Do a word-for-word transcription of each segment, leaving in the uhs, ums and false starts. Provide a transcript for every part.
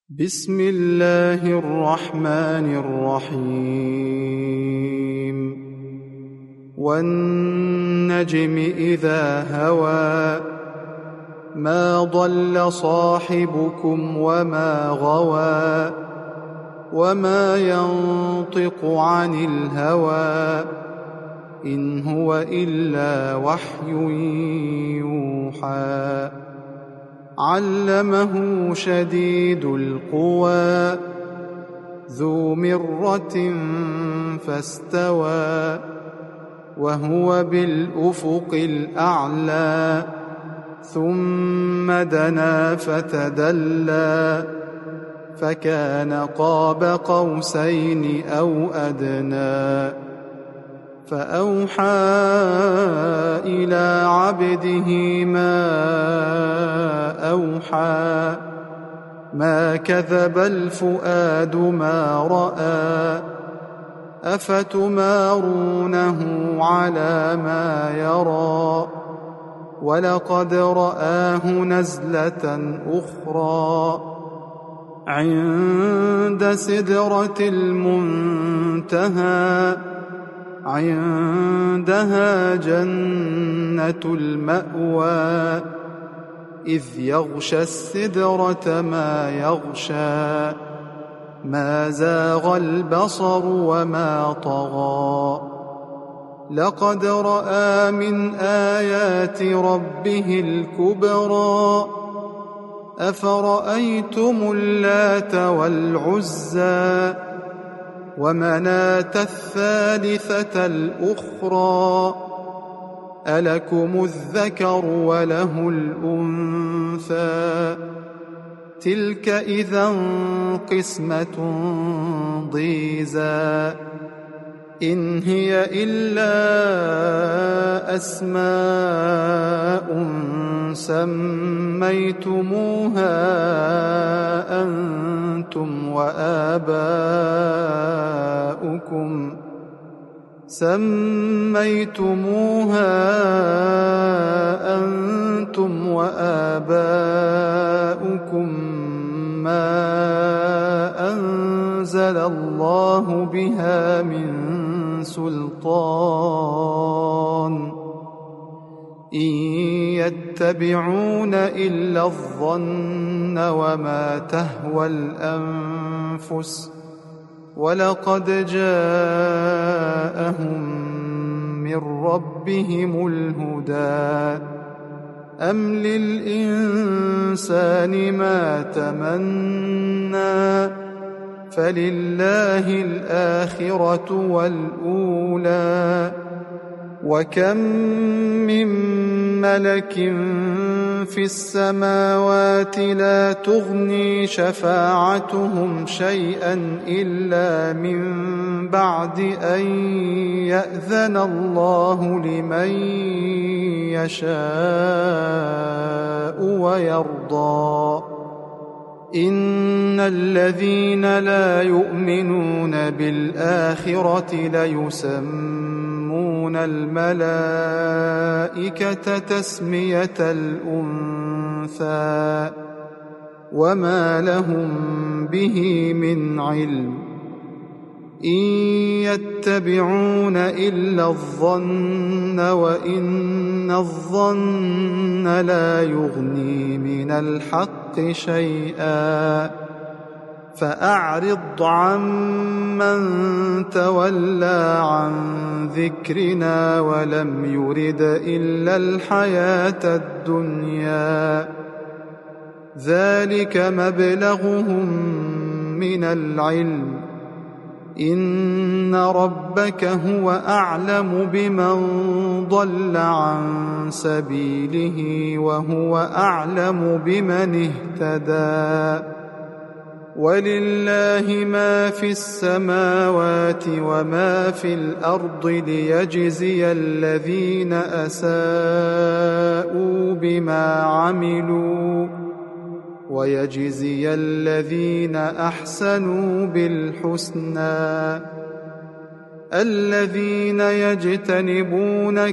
بسم الله الرحمن الرحيم والنجم إذا هوى ما ضل صاحبكم وما غوى وما ينطق عن الهوى إن هو إلا وحي يوحى علمه شديد القوى ذو مرة فاستوى وهو بالأفق الأعلى ثم دنا فتدلى فكان قاب قوسين أو أدنى فأوحى إلى عبده ما أوحى ما كذب الفؤاد ما رأى أفتمارونه على ما يرى ولقد رآه نزلة أخرى عند سدرة المنتهى عندها جنة المأوى إذ يغشى السدرة ما يغشى ما زاغ البصر وما طغى لقد رأى من آيات ربه الكبرى أفرأيتم اللات والعزى ومناة الثالثة الأخرى ألكم الذكر وله الأنثى تلك إذا قسمة ضيزى إن هي إلا أسماء سميتموها أنتم وآباؤكم سميتموها أنتم وآباؤكم ما أنزل الله بها من سلطان إن يتبعون إلا الظن وما تهوى الأنفس ولقد جاءهم من ربهم الهدى أم للإنسان ما تمنى فلله الآخرة والأولى وكم من ملك في السماوات لا تغني شفاعتهم شيئا إلا من بعد أن يأذن الله لمن يشاء ويرضى إن الذين لا يؤمنون بالآخرة ليسمون الملائكة تسمية الأنثى وما لهم به من علم إن يتبعون إلا الظن وإن الظن لا يغني من الحق شيئا فأعرض عمن تولى عن ذكرنا ولم يرد إلا الحياة الدنيا ذلك مبلغهم من العلم إن ربك هو أعلم بمن ضل عن سبيله وهو أعلم بمن اهتدى ولله ما في السماوات وما في الأرض ليجزي الذين أساءوا بما عملوا ويجزي الذين أحسنوا بالحسنى الذين يجتنبون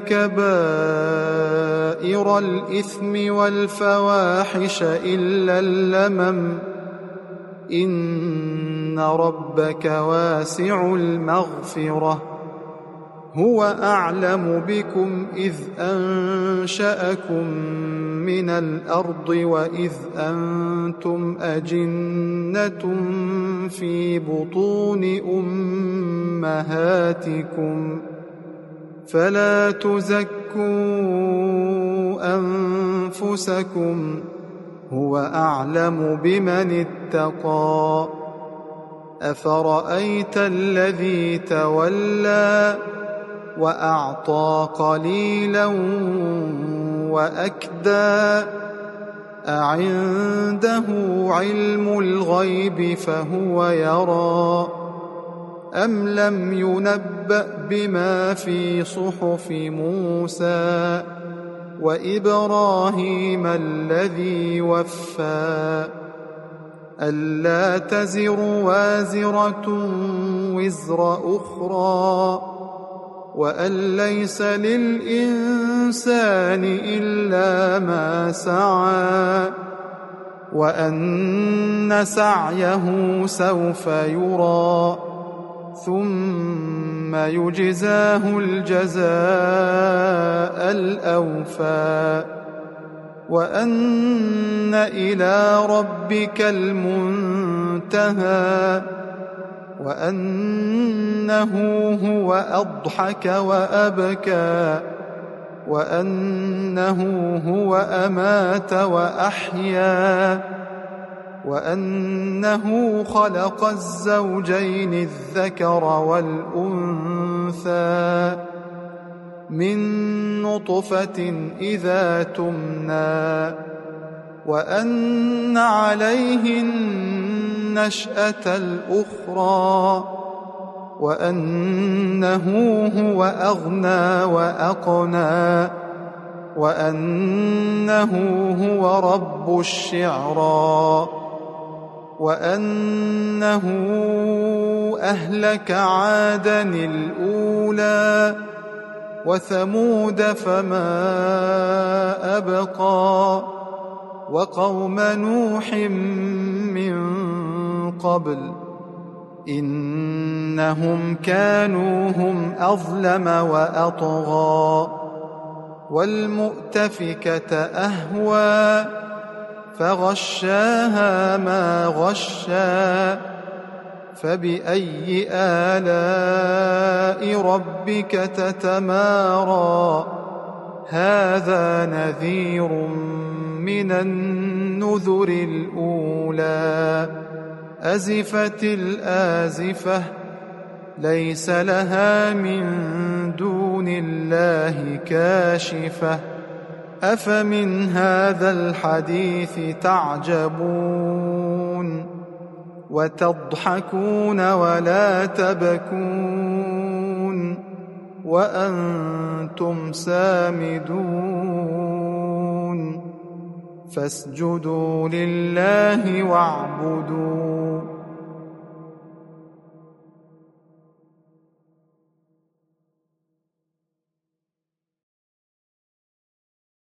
كبائر الإثم والفواحش إلا اللمم إن ربك واسع المغفرة هو أعلم بكم إذ أنشأكم من الأرض وإذ أنتم أجنة في بطون أمهاتكم فلا تزكوا أنفسكم هو أعلم بمن اتقى أفرأيت الذي تولى وأعطى قليلا وأكدى أعنده علم الغيب فهو يرى أم لم ينبأ بما في صحف موسى وإبراهيم الذي وفى ألا تزر وازرة وزر أخرى وأن ليس للإنسان إلا ما سعى وأن سعيه سوف يرى ثم يجزاه الجزاء الأوفى وأن إلى ربك المنتهى وأنه هو أضحك وأبكى وأنه هو أمات وأحيا وأنه خلق الزوجين الذكر والأنثى من نطفة إذا تمنى وأن عليه النشأة الأخرى وأنه هو أغنى وأقنى وأنه هو رب الشعرى وأنه أهلك عادا الأولى وثمود فما أبقى وقوم نوح من قبل إنهم كانوا هم أظلم وأطغى والمؤتفكة أهوى فغشاها ما غشى فبأي آلاء ربك تتمارى هذا نذير من النذر الأولى أزفت الآزفة ليس لها من دون الله كاشفة أفمن هذا الحديث تعجبون وتضحكون ولا تبكون وأنتم سامدون فاسجدوا لله واعبدوا